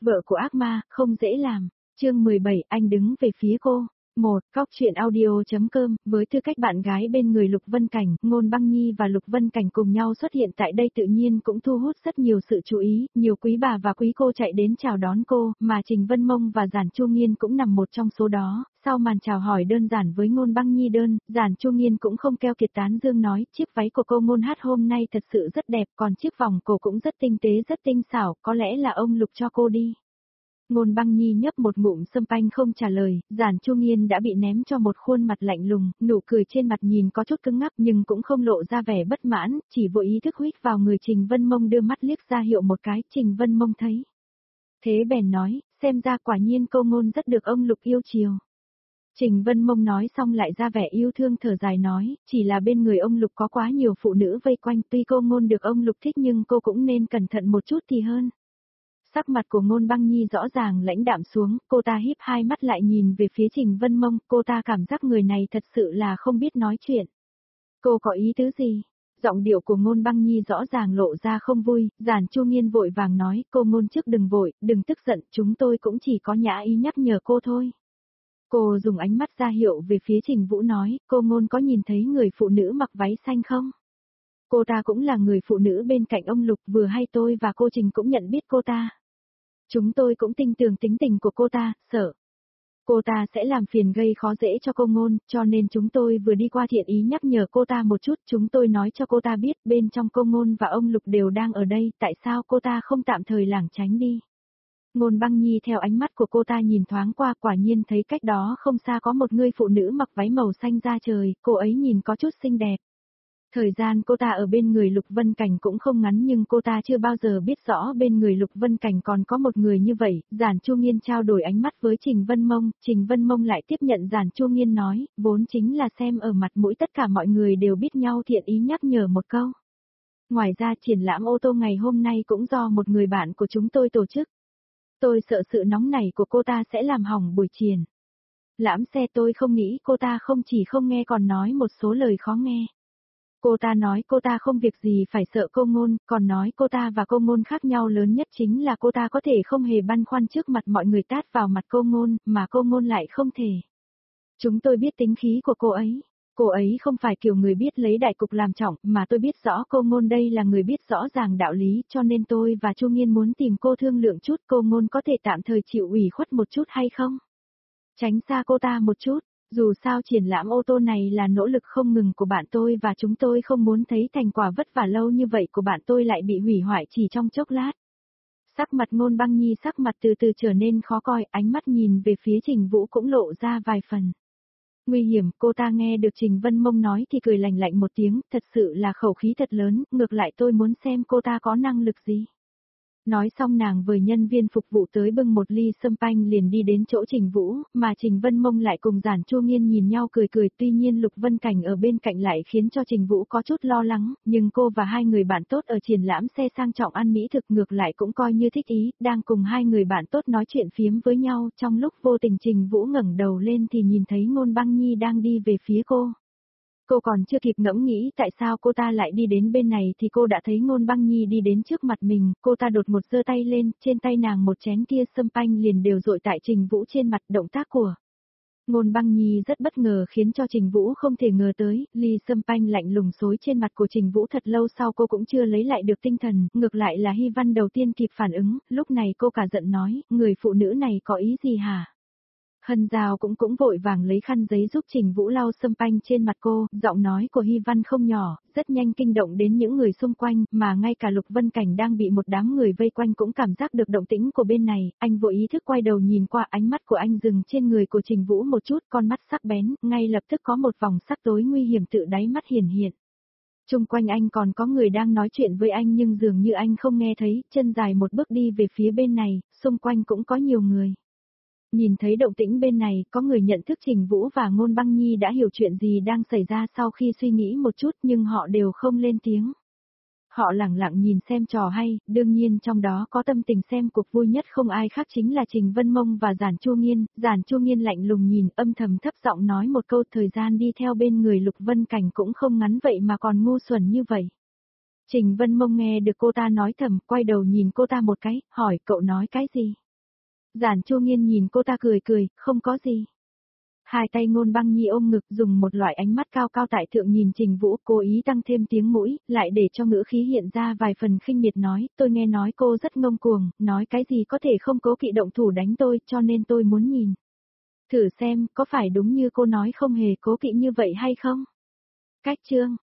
Vợ của ác ma, không dễ làm. Chương 17, anh đứng về phía cô. Góc truyện audio.com, với tư cách bạn gái bên người Lục Vân Cảnh, Ngôn Băng Nhi và Lục Vân Cảnh cùng nhau xuất hiện tại đây tự nhiên cũng thu hút rất nhiều sự chú ý, nhiều quý bà và quý cô chạy đến chào đón cô, mà Trình Vân Mông và Giản Chu Nghiên cũng nằm một trong số đó. Sau màn chào hỏi đơn giản với Ngôn Băng Nhi Giản Chu Nghiên cũng không keo kiệt tán dương nói, chiếc váy của cô Ngôn hát hôm nay thật sự rất đẹp, còn chiếc vòng cổ cũng rất tinh tế rất tinh xảo, có lẽ là ông Lục cho cô đi. Ngôn Băng Nhi nhấp một ngụm sâm panh không trả lời, Giản Chu Nghiên đã bị ném cho một khuôn mặt lạnh lùng, nụ cười trên mặt nhìn có chút cứng ngắc nhưng cũng không lộ ra vẻ bất mãn, chỉ vô ý thức huýt vào người Trình Vân Mông đưa mắt liếc ra hiệu một cái, Trình Vân Mông thấy. Thế bèn nói, xem ra quả nhiên cô Ngôn rất được ông Lục yêu chiều. Trình Vân Mông nói xong lại ra vẻ yêu thương thở dài nói, chỉ là bên người ông Lục có quá nhiều phụ nữ vây quanh, tuy cô Ngôn được ông Lục thích nhưng cô cũng nên cẩn thận một chút thì hơn. Sắc mặt của Ngôn Băng Nhi rõ ràng lãnh đạm xuống, cô ta híp hai mắt lại nhìn về phía Trình Vân Mông, cô ta cảm giác người này thật sự là không biết nói chuyện. Cô có ý tứ gì? Giọng điệu của Ngôn Băng Nhi rõ ràng lộ ra không vui, Giản Chu Nghiên vội vàng nói, cô Ngôn trước đừng vội, đừng tức giận, chúng tôi cũng chỉ có nhã ý nhắc nhở cô thôi. Cô dùng ánh mắt ra hiệu về phía Trình Vũ nói, cô Ngôn có nhìn thấy người phụ nữ mặc váy xanh không? Cô ta cũng là người phụ nữ bên cạnh ông Lục, vừa hay tôi và cô Trình cũng nhận biết cô ta. Chúng tôi cũng tin tưởng tính tình của cô ta, sợ cô ta sẽ làm phiền gây khó dễ cho cô Ngôn, cho nên chúng tôi vừa đi qua thiện ý nhắc nhở cô ta một chút, chúng tôi nói cho cô ta biết bên trong cô Ngôn và ông Lục đều đang ở đây, tại sao cô ta không tạm thời lảng tránh đi. Ngôn Băng Nhi theo ánh mắt của cô ta nhìn thoáng qua, quả nhiên thấy cách đó không xa có một người phụ nữ mặc váy màu xanh da trời, cô ấy nhìn có chút xinh đẹp. Thời gian cô ta ở bên người Lục Vân Cảnh cũng không ngắn nhưng cô ta chưa bao giờ biết rõ bên người Lục Vân Cảnh còn có một người như vậy. Giản Chu Nghiên trao đổi ánh mắt với Trình Vân Mông, Trình Vân Mông lại tiếp nhận Giản Chu Nghiên nói, vốn chính là xem ở mặt mũi tất cả mọi người đều biết nhau thiện ý nhắc nhở một câu. Ngoài ra triển lãm ô tô ngày hôm nay cũng do một người bạn của chúng tôi tổ chức. Tôi sợ sự nóng nảy của cô ta sẽ làm hỏng buổi triển lãm xe, tôi không nghĩ cô ta không chỉ không nghe còn nói một số lời khó nghe. Cô ta nói cô ta không việc gì phải sợ cô Ngôn, còn nói cô ta và cô Ngôn khác nhau lớn nhất chính là cô ta có thể không hề băn khoăn trước mặt mọi người tát vào mặt cô Ngôn, mà cô Ngôn lại không thể. Chúng tôi biết tính khí của cô ấy không phải kiểu người biết lấy đại cục làm trọng, mà tôi biết rõ cô Ngôn đây là người biết rõ ràng đạo lý, cho nên tôi và Chu Nghiên muốn tìm cô thương lượng chút, cô Ngôn có thể tạm thời chịu ủy khuất một chút hay không? Tránh xa cô ta một chút. Dù sao triển lãm ô tô này là nỗ lực không ngừng của bạn tôi và chúng tôi không muốn thấy thành quả vất vả lâu như vậy của bạn tôi lại bị hủy hoại chỉ trong chốc lát. Sắc mặt Ngôn Băng Nhi sắc mặt từ từ trở nên khó coi, ánh mắt nhìn về phía Trình Vũ cũng lộ ra vài phần nguy hiểm. Cô ta nghe được Trình Vân Mông nói thì cười lạnh lạnh một tiếng, thật sự là khẩu khí thật lớn, ngược lại tôi muốn xem cô ta có năng lực gì. Nói xong nàng với nhân viên phục vụ tới bưng một ly sâm panh liền đi đến chỗ Trình Vũ, mà Trình Vân Mông lại cùng Giản Chu Nghiên nhìn nhau cười cười, tuy nhiên Lục Vân Cảnh ở bên cạnh lại khiến cho Trình Vũ có chút lo lắng, nhưng cô và hai người bạn tốt ở triển lãm xe sang trọng ăn mỹ thực ngược lại cũng coi như thích ý, đang cùng hai người bạn tốt nói chuyện phiếm với nhau, trong lúc vô tình Trình Vũ ngẩng đầu lên thì nhìn thấy Ngôn Băng Nhi đang đi về phía cô. Cô còn chưa kịp ngẫm nghĩ tại sao cô ta lại đi đến bên này thì cô đã thấy Ngôn Băng Nhi đi đến trước mặt mình, cô ta đột một giơ tay lên, trên tay nàng một chén kia sâm panh liền đều dội tại Trình Vũ trên mặt, động tác của Ngôn Băng Nhi rất bất ngờ khiến cho Trình Vũ không thể ngờ tới, ly sâm panh lạnh lùng xối trên mặt của Trình Vũ thật lâu sau cô cũng chưa lấy lại được tinh thần, ngược lại là Hy Văn đầu tiên kịp phản ứng, lúc này cô cả giận nói, người phụ nữ này có ý gì hả? Hân Giao cũng vội vàng lấy khăn giấy giúp Trình Vũ lau sâm panh trên mặt cô, giọng nói của Hy Văn không nhỏ, rất nhanh kinh động đến những người xung quanh, mà ngay cả Lục Vân Cảnh đang bị một đám người vây quanh cũng cảm giác được động tĩnh của bên này, anh vội ý thức quay đầu nhìn qua, ánh mắt của anh dừng trên người của Trình Vũ một chút, con mắt sắc bén, ngay lập tức có một vòng sắc tối nguy hiểm tự đáy mắt hiển hiện. Chung quanh anh còn có người đang nói chuyện với anh nhưng dường như anh không nghe thấy, chân dài một bước đi về phía bên này, xung quanh cũng có nhiều người. Nhìn thấy động tĩnh bên này, có người nhận thức Trình Vũ và Ngôn Băng Nhi đã hiểu chuyện gì đang xảy ra sau khi suy nghĩ một chút nhưng họ đều không lên tiếng. Họ lẳng lặng nhìn xem trò hay, đương nhiên trong đó có tâm tình xem cuộc vui nhất không ai khác chính là Trình Vân Mông và Giản Chu Nghiên lạnh lùng nhìn, âm thầm thấp giọng nói một câu, thời gian đi theo bên người Lục Vân Cảnh cũng không ngắn vậy mà còn ngu xuẩn như vậy. Trình Vân Mông nghe được cô ta nói thầm, quay đầu nhìn cô ta một cái, hỏi cậu nói cái gì? Giản Chu Nghiên nhìn cô ta cười cười, không có gì. Hai tay Ngôn Băng Nhi ôm ngực dùng một loại ánh mắt cao cao tại thượng nhìn Trình Vũ, cố ý tăng thêm tiếng mũi, lại để cho ngữ khí hiện ra vài phần khinh miệt nói, tôi nghe nói cô rất ngông cuồng, nói cái gì có thể không cố kỵ động thủ đánh tôi, cho nên tôi muốn nhìn. Thử xem, có phải đúng như cô nói không hề cố kỵ như vậy hay không? Cách chương.